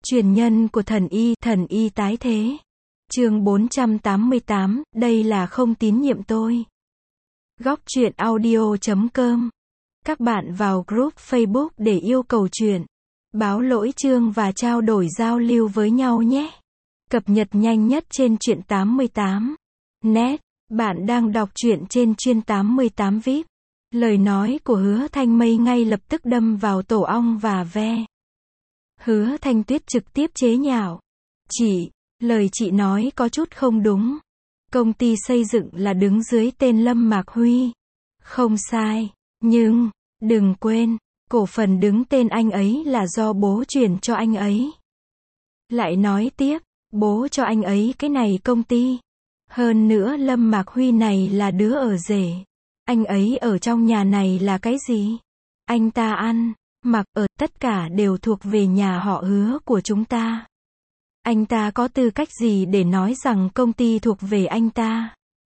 Truyền nhân của thần y tái thế. Chương 488, đây là không tín nhiệm tôi. Góc truyện audio.com. Các bạn vào group Facebook để yêu cầu truyện, báo lỗi chương và trao đổi giao lưu với nhau nhé. Cập nhật nhanh nhất trên truyện 88 net. Bạn đang đọc truyện trên chuyên 88 VIP. Lời nói của Hứa Thanh Mây ngay lập tức đâm vào tổ ong và ve. Hứa Thanh Tuyết trực tiếp chế nhạo. Chị, lời chị nói có chút không đúng. Công ty xây dựng là đứng dưới tên Lâm Mạc Huy. Không sai, nhưng, đừng quên, cổ phần đứng tên anh ấy là do bố chuyển cho anh ấy. Lại nói tiếp, bố cho anh ấy cái này công ty. Hơn nữa Lâm Mạc Huy này là đứa ở rể. Anh ấy ở trong nhà này là cái gì? Anh ta ăn, mặc, ở, tất cả đều thuộc về nhà họ Hứa của chúng ta. Anh ta có tư cách gì để nói rằng công ty thuộc về anh ta?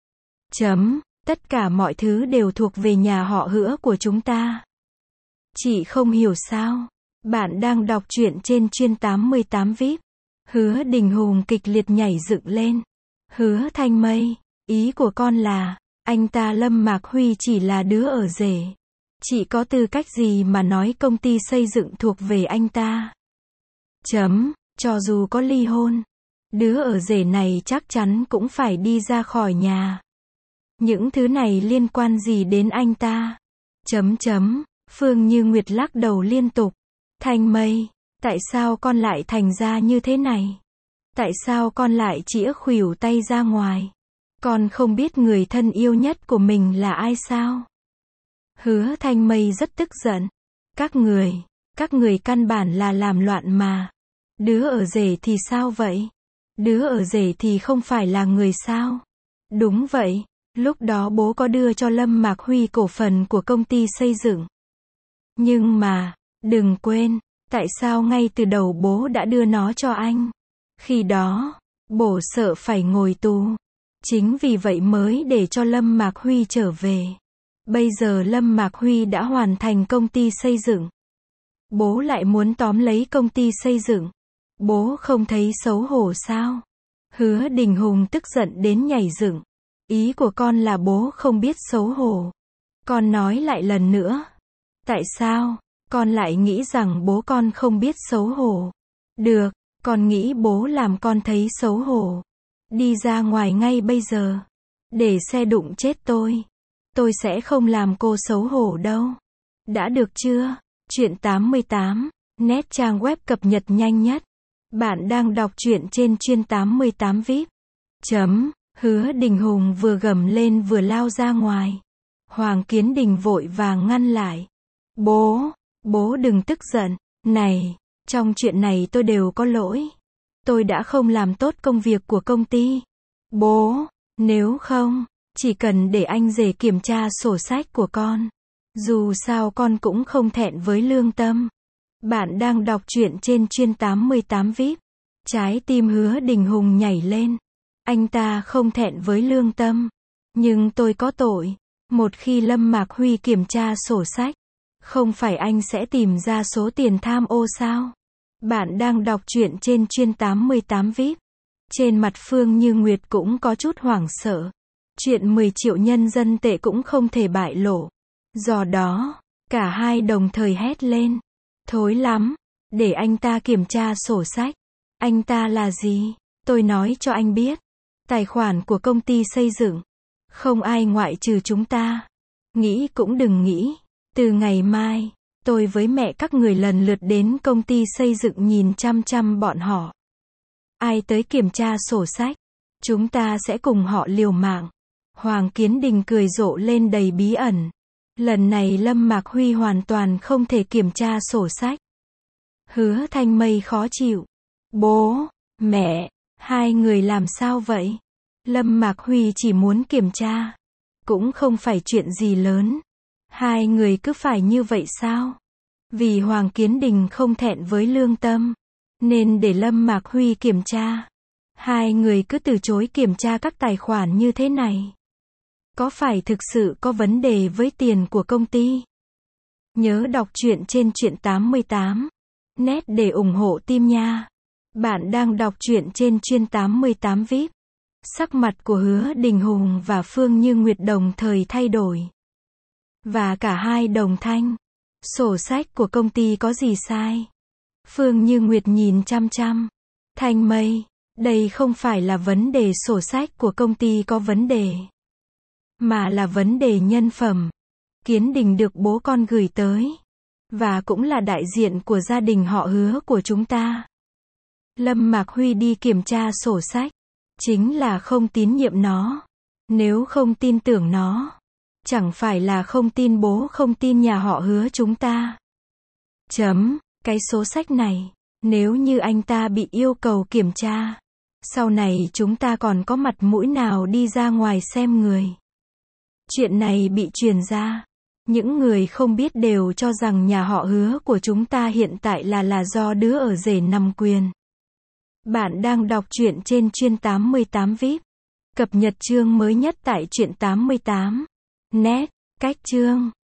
Tất cả mọi thứ đều thuộc về nhà họ Hứa của chúng ta. Chị không hiểu sao? Bạn đang đọc truyện trên chuyên 88 VIP. Hứa Đình Hùng kịch liệt nhảy dựng lên. Hứa Thanh Mây, ý của con là, anh ta Lâm Mạc Huy chỉ là đứa ở rể. Chị có tư cách gì mà nói công ty xây dựng thuộc về anh ta? Cho dù có ly hôn, đứa ở rể này chắc chắn cũng phải đi ra khỏi nhà. Những thứ này liên quan gì đến anh ta? Phương Như Nguyệt lắc đầu liên tục. Thanh Mây, tại sao con lại thành ra như thế này? Tại sao con lại chĩa khuỷu tay ra ngoài? Con không biết người thân yêu nhất của mình là ai sao? Hứa Thanh Mây rất tức giận. Các người căn bản là làm loạn mà. Đứa ở rể thì sao vậy? Đứa ở rể thì không phải là người sao? Đúng vậy, lúc đó bố có đưa cho Lâm Mạc Huy cổ phần của công ty xây dựng. Nhưng mà, đừng quên, tại sao ngay từ đầu bố đã đưa nó cho anh? Khi đó, bố sợ phải ngồi tù. Chính vì vậy mới để cho Lâm Mạc Huy trở về. Bây giờ Lâm Mạc Huy đã hoàn thành công ty xây dựng. Bố lại muốn tóm lấy công ty xây dựng. Bố không thấy xấu hổ sao? Hứa Đình Hùng tức giận đến nhảy dựng. Ý của con là bố không biết xấu hổ. Con nói lại lần nữa. Tại sao, con lại nghĩ rằng bố con không biết xấu hổ? Được, con nghĩ bố làm con thấy xấu hổ. Đi ra ngoài ngay bây giờ. Để xe đụng chết tôi. Tôi sẽ không làm cô xấu hổ đâu. Đã được chưa? Truyện 88 net trang web cập nhật nhanh nhất. Bạn đang đọc truyện trên chuyên 88 VIP. Hứa Đình Hùng vừa gầm lên vừa lao ra ngoài. Hoàng Kiến Đình vội vàng ngăn lại. Bố đừng tức giận. Này, trong chuyện này tôi đều có lỗi. Tôi đã không làm tốt công việc của công ty. Bố, nếu không, chỉ cần để anh rể kiểm tra sổ sách của con. Dù sao con cũng không thẹn với lương tâm. Bạn đang đọc truyện trên chuyên 88 VIP. Trái tim Hứa Đình Hùng nhảy lên. Anh ta không thẹn với lương tâm. Nhưng tôi có tội. Một khi Lâm Mạc Huy kiểm tra sổ sách, không phải anh sẽ tìm ra số tiền tham ô sao? Bạn đang đọc truyện trên chuyên 88 VIP. Trên mặt Phương Như Nguyệt cũng có chút hoảng sợ. Chuyện 10 triệu nhân dân tệ cũng không thể bại lộ. Do đó, cả hai đồng thời hét lên. Thối lắm, để anh ta kiểm tra sổ sách. Anh ta là gì? Tôi nói cho anh biết. Tài khoản của công ty xây dựng. Không ai ngoại trừ chúng ta. Nghĩ cũng đừng nghĩ. Từ ngày mai, tôi với mẹ các người lần lượt đến công ty xây dựng nhìn chăm chăm bọn họ. Ai tới kiểm tra sổ sách, chúng ta sẽ cùng họ liều mạng. Hoàng Kiến Đình cười rộ lên đầy bí ẩn. Lần này Lâm Mạc Huy hoàn toàn không thể kiểm tra sổ sách. Hứa Thanh Mây khó chịu. Bố, mẹ, hai người làm sao vậy? Lâm Mạc Huy chỉ muốn kiểm tra. Cũng không phải chuyện gì lớn. Hai người cứ phải như vậy sao? Vì Hoàng Kiến Đình không thẹn với lương tâm, nên để Lâm Mạc Huy kiểm tra. Hai người cứ từ chối kiểm tra các tài khoản như thế này. Có phải thực sự có vấn đề với tiền của công ty? Nhớ đọc truyện trên truyện 88 net để ủng hộ team nha. Bạn đang đọc truyện trên chuyên 88 VIP. Sắc mặt của Hứa Đình Hùng và Phương Như Nguyệt đồng thời thay đổi. Và cả hai đồng thanh. Sổ sách của công ty có gì sai? Phương Như Nguyệt nhìn chăm chăm. Thanh Mây, đây không phải là vấn đề sổ sách của công ty có vấn đề, mà là vấn đề nhân phẩm. Kiến Đình được bố con gửi tới, và cũng là đại diện của gia đình họ Hứa của chúng ta. Lâm Mạc Huy đi kiểm tra sổ sách, chính là không tín nhiệm nó. Nếu không tin tưởng nó, chẳng phải là không tin bố không tin nhà họ Hứa chúng ta. Cái số sách này, nếu như anh ta bị yêu cầu kiểm tra, sau này chúng ta còn có mặt mũi nào đi ra ngoài xem người. Chuyện này bị truyền ra, những người không biết đều cho rằng nhà họ Hứa của chúng ta hiện tại là do đứa ở rể nắm quyền. Bạn đang đọc truyện trên chuyên 88 VIP. Cập nhật chương mới nhất tại truyện 88. Net, cách chương.